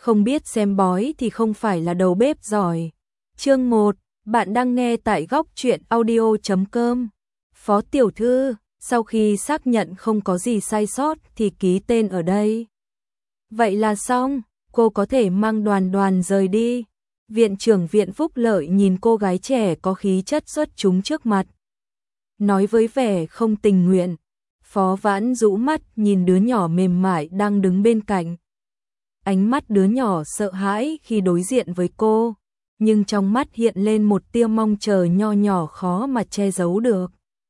không biết xem bói thì không phải là đầu bếp giỏi. Chương 1, bạn đang nghe tại góc truyện audio.com. Phó tiểu thư, sau khi xác nhận không có gì sai sót thì ký tên ở đây. Vậy là xong, cô có thể mang Đoàn Đoàn rời đi. Viện trưởng Viện Phúc Lợi nhìn cô gái trẻ có khí chất xuất chúng trước mặt, nói với vẻ không tình nguyện. Phó Vãn rũ mắt nhìn đứa nhỏ mềm mại đang đứng bên cạnh. Ánh mắt đứa nhỏ sợ hãi khi đối diện với cô, nhưng trong mắt hiện lên một tia mong chờ nho nhỏ khó mà che giấu được.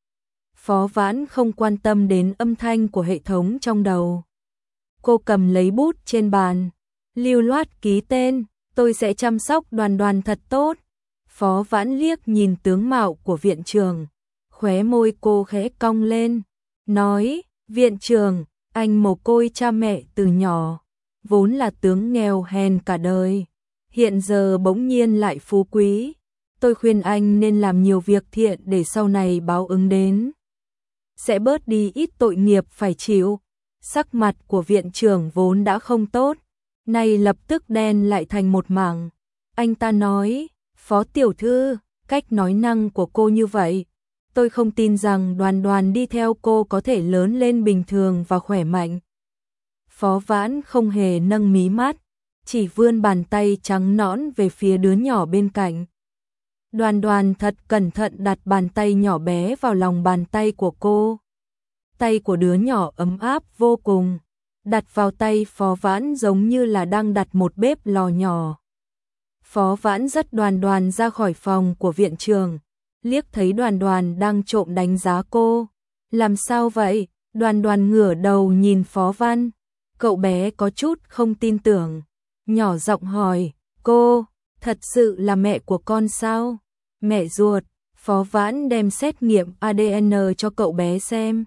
Phó Vãn không quan tâm đến âm thanh của hệ thống trong đầu. Cô cầm lấy bút trên bàn, lưu loát ký tên, tôi sẽ chăm sóc Đoàn Đoàn thật tốt. Phó Vãn liếc nhìn tướng mạo của viện trưởng, khóe môi cô khẽ cong lên, nói, viện trưởng, anh mồ côi cha mẹ từ nhỏ, vốn là tướng nghèo hèn cả đời, hiện giờ bỗng nhiên lại phú quý. Tôi khuyên anh nên làm nhiều việc thiện để sau này báo ứng đến, sẽ bớt đi ít tội nghiệp phải chịu. Sắc mặt của viện trưởng vốn đã không tốt, nay lập tức đen lại thành một mảng. Anh ta nói, Phó tiểu thư, cách nói năng của cô như vậy, tôi không tin rằng Đoàn Đoàn đi theo cô có thể lớn lên bình thường và khỏe mạnh. Phó Vãn không hề nâng mí mắt, chỉ vươn bàn tay trắng nõn về phía đứa nhỏ bên cạnh. Đoàn Đoàn thật cẩn thận đặt bàn tay nhỏ bé vào lòng bàn tay của cô. Tay của đứa nhỏ ấm áp vô cùng, đặt vào tay Phó Vãn giống như là đang đặt một bếp lò nhỏ. Phó Vãn dắt Đoàn Đoàn ra khỏi phòng của viện trưởng, liếc thấy Đoàn Đoàn đang trộm đánh giá cô. Làm sao vậy? Đoàn Đoàn ngửa đầu nhìn Phó Văn. Cậu bé có chút không tin tưởng, nhỏ giọng hỏi, cô, thật sự là mẹ của con sao? Mẹ ruột. Phó Vãn đem xét nghiệm ADN cho cậu bé xem,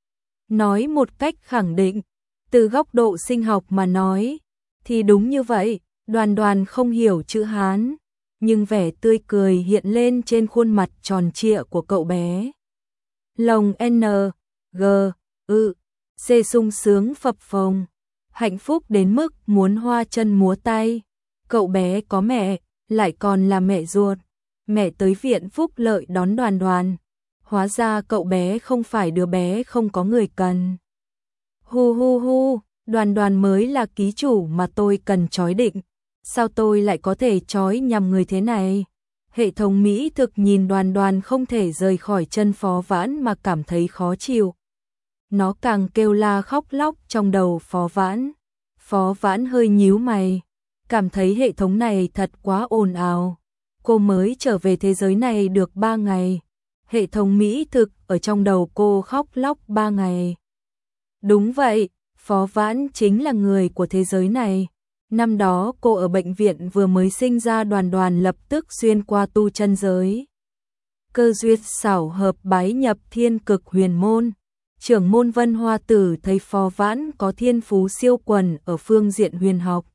nói một cách khẳng định, từ góc độ sinh học mà nói, thì đúng như vậy. Đoàn Đoàn không hiểu chữ Hán, nhưng vẻ tươi cười hiện lên trên khuôn mặt tròn trịa của cậu bé. Lòng N, G, Ư, C sung sướng phập phồng, hạnh phúc đến mức muốn hoa chân múa tay. Cậu bé có mẹ, lại còn là mẹ ruột. Mẹ tới Viện Phúc Lợi đón Đoàn Đoàn. Hóa ra cậu bé không phải đứa bé không có người cần. Hu hu hu, Đoàn Đoàn mới là ký chủ mà tôi cần chói định. Sao tôi lại có thể chói nhầm người thế này? Hệ thống mỹ thực nhìn Đoàn Đoàn không thể rời khỏi chân Phó Vãn mà cảm thấy khó chịu. Nó càng kêu la khóc lóc trong đầu Phó Vãn. Phó Vãn hơi nhíu mày, cảm thấy hệ thống này thật quá ồn ào. Cô mới trở về thế giới này được 3 ngày. Hệ thống mỹ thực ở trong đầu cô khóc lóc 3 ngày. Đúng vậy, Phó Vãn chính là người của thế giới này. Năm đó cô ở bệnh viện vừa mới sinh ra, Đoàn Đoàn lập tức xuyên qua tu chân giới. Cơ duyên xảo hợp bái nhập Thiên Cực Huyền Môn. Trưởng môn Vân Hoa Tử thấy Phó Vãn có thiên phú siêu quần ở phương diện huyền học,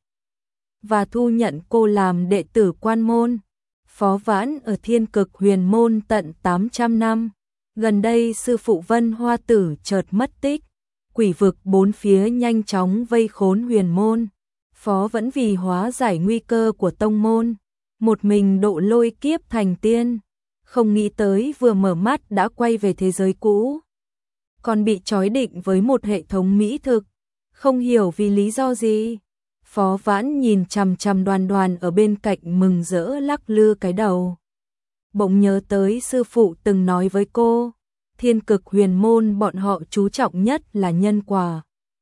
và thu nhận cô làm đệ tử quan môn. Phó Vãn ở Thiên Cực Huyền Môn tận 800 năm. Gần đây sư phụ Vân Hoa Tử chợt mất tích. Quỷ vực bốn phía nhanh chóng vây khốn huyền môn. Phó vẫn vì hóa giải nguy cơ của tông môn, một mình độ lôi kiếp thành tiên. Không nghĩ tới vừa mở mắt đã quay về thế giới cũ, còn bị trói định với một hệ thống mỹ thực. Không hiểu vì lý do gì. Phó Vãn nhìn chằm chằm Đoàn Đoàn ở bên cạnh mừng rỡ lắc lư cái đầu. Bỗng nhớ tới sư phụ từng nói với cô, Thiên Cực Huyền Môn bọn họ chú trọng nhất là nhân quả,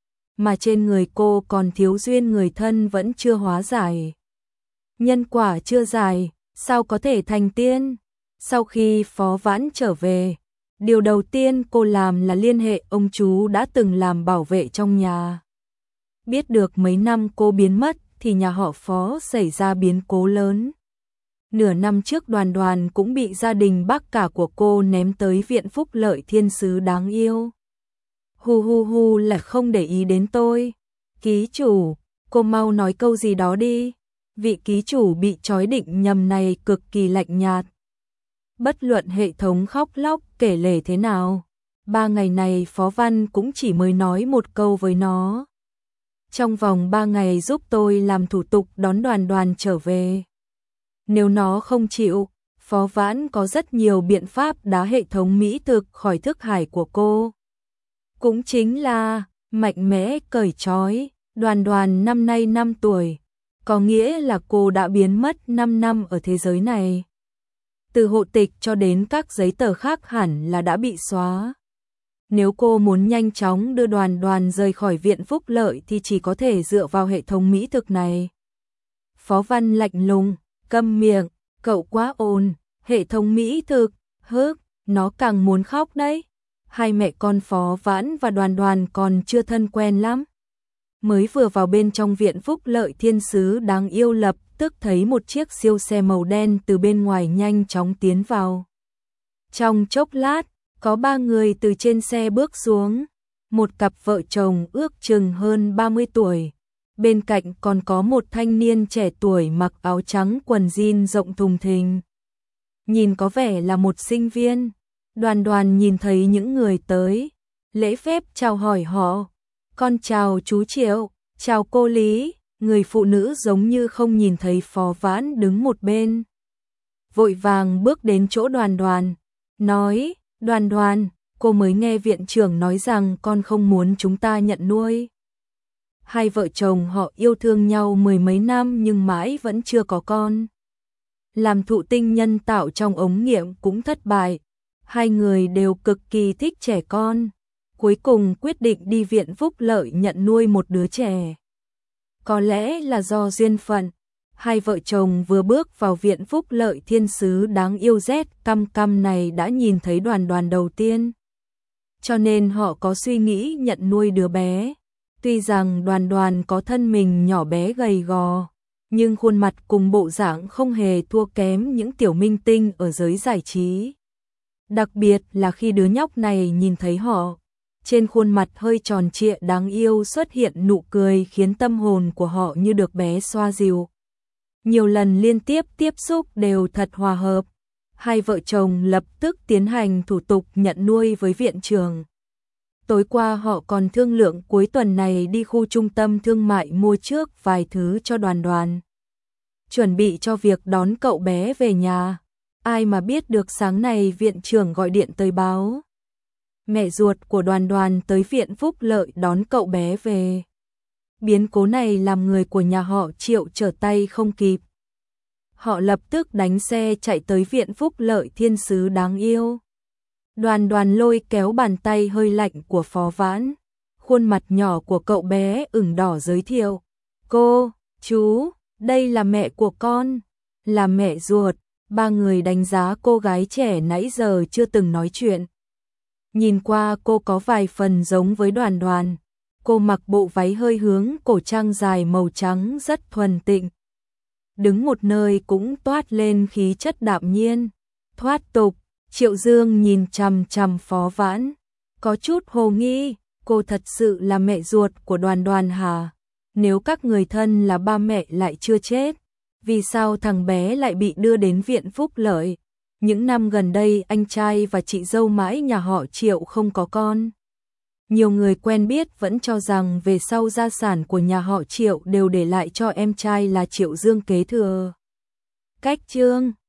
mà trên người cô còn thiếu duyên người thân vẫn chưa hóa giải. Nhân quả chưa giải, sao có thể thành tiên? Sau khi Phó Vãn trở về, điều đầu tiên cô làm là liên hệ ông chú đã từng làm bảo vệ trong nhà. Biết được mấy năm cô biến mất thì nhà họ Phó xảy ra biến cố lớn. Nửa năm trước Đoàn Đoàn cũng bị gia đình bác cả của cô ném tới Viện Phúc Lợi thiên sứ đáng yêu. Hu hu hu là không để ý đến tôi. Ký chủ, cô mau nói câu gì đó đi. Vị ký chủ bị trói định nhầm này cực kỳ lạnh nhạt. Bất luận hệ thống khóc lóc kể lể thế nào, 3 ngày này Phó Văn cũng chỉ mới nói một câu với nó. trong vòng 3 ngày giúp tôi làm thủ tục đón Đoàn Đoàn trở về. Nếu nó không chịu, Phó Vãn có rất nhiều biện pháp đá hệ thống mỹ thực khỏi thức hải của cô. Cũng chính là mạnh mẽ cởi trói. Đoàn Đoàn năm nay 5 tuổi, có nghĩa là cô đã biến mất 5 năm ở thế giới này. Từ hộ tịch cho đến các giấy tờ khác hẳn là đã bị xóa. Nếu cô muốn nhanh chóng đưa Đoàn Đoàn rời khỏi viện phúc lợi thì chỉ có thể dựa vào hệ thống mỹ thực này. Phó Văn lạnh lùng, câm miệng, cậu quá ồn, hệ thống mỹ thực, nó càng muốn khóc đấy. Hai mẹ con Phó Vãn và Đoàn Đoàn còn chưa thân quen lắm. Mới vừa vào bên trong viện phúc lợi thiên sứ đáng yêu lập tức thấy một chiếc siêu xe màu đen từ bên ngoài nhanh chóng tiến vào. Trong chốc lát, có 3 người từ trên xe bước xuống, một cặp vợ chồng ước chừng hơn 30 tuổi. Bên cạnh còn có một thanh niên trẻ tuổi mặc áo trắng quần jean rộng thùng thình. Nhìn có vẻ là một sinh viên. Đoàn Đoàn nhìn thấy những người tới, lễ phép chào hỏi họ. Con chào chú Triệu, chào cô Lý. Người phụ nữ giống như không nhìn thấy Phó Vãn đứng một bên. Vội vàng bước đến chỗ Đoàn Đoàn, nói, Đoàn Đoàn, cô mới nghe viện trưởng nói rằng con không muốn chúng ta nhận nuôi. Hai vợ chồng họ yêu thương nhau 10 mấy năm nhưng mãi vẫn chưa có con. Làm thụ tinh nhân tạo trong ống nghiệm cũng thất bại. Hai người đều cực kỳ thích trẻ con. Cuối cùng quyết định đi viện phúc lợi nhận nuôi một đứa trẻ. Có lẽ là do duyên phận, hai vợ chồng vừa bước vào viện phúc lợi thiên sứ đáng yêu rét căm căm này đã nhìn thấy Đoàn Đoàn đầu tiên. Cho nên họ có suy nghĩ nhận nuôi đứa bé. Tuy rằng Đoàn Đoàn có thân mình nhỏ bé gầy gò, nhưng khuôn mặt cùng bộ dạng không hề thua kém những tiểu minh tinh ở giới giải trí. Đặc biệt là khi đứa nhóc này nhìn thấy họ, trên khuôn mặt hơi tròn trịa đáng yêu xuất hiện nụ cười khiến tâm hồn của họ như được bé xoa dịu. Nhiều lần liên tiếp tiếp xúc đều thật hòa hợp. Hai vợ chồng lập tức tiến hành thủ tục nhận nuôi với viện trưởng. Tối qua họ còn thương lượng cuối tuần này đi khu trung tâm thương mại mua trước vài thứ cho Đoàn Đoàn. Chuẩn bị cho việc đón cậu bé về nhà. Ai mà biết được sáng nay viện trưởng gọi điện tới báo. Mẹ ruột của Đoàn Đoàn tới viện phúc lợi đón cậu bé về. Biến cố này làm người của nhà họ Triệu trở tay không kịp. Họ lập tức đánh xe chạy tới viện phúc lợi thiên sứ đáng yêu. Đoàn Đoàn lôi kéo bàn tay hơi lạnh của Phó Vãn. Khuôn mặt nhỏ của cậu bé ửng đỏ giới thiệu. Cô, chú, đây là mẹ của con, là mẹ ruột. Ba người đánh giá cô gái trẻ nãy giờ chưa từng nói chuyện. Nhìn qua cô có vài phần giống với Đoàn Đoàn. Cô mặc bộ váy hơi hướng cổ trang dài màu trắng rất thuần tịnh. Đứng một nơi cũng toát lên khí chất đạm nhiên, thoát tục. Triệu Dương nhìn chằm chằm Phó Vãn, có chút hồ nghi, cô thật sự là mẹ ruột của Đoàn Đoàn hả? Nếu các người thân là ba mẹ lại chưa chết, vì sao thằng bé lại bị đưa đến viện phúc lợi? Những năm gần đây anh trai và chị dâu mãi nhà họ Triệu không có con. Nhiều người quen biết vẫn cho rằng về sau gia sản của nhà họ Triệu đều để lại cho em trai là Triệu Dương kế thừa. Cách chương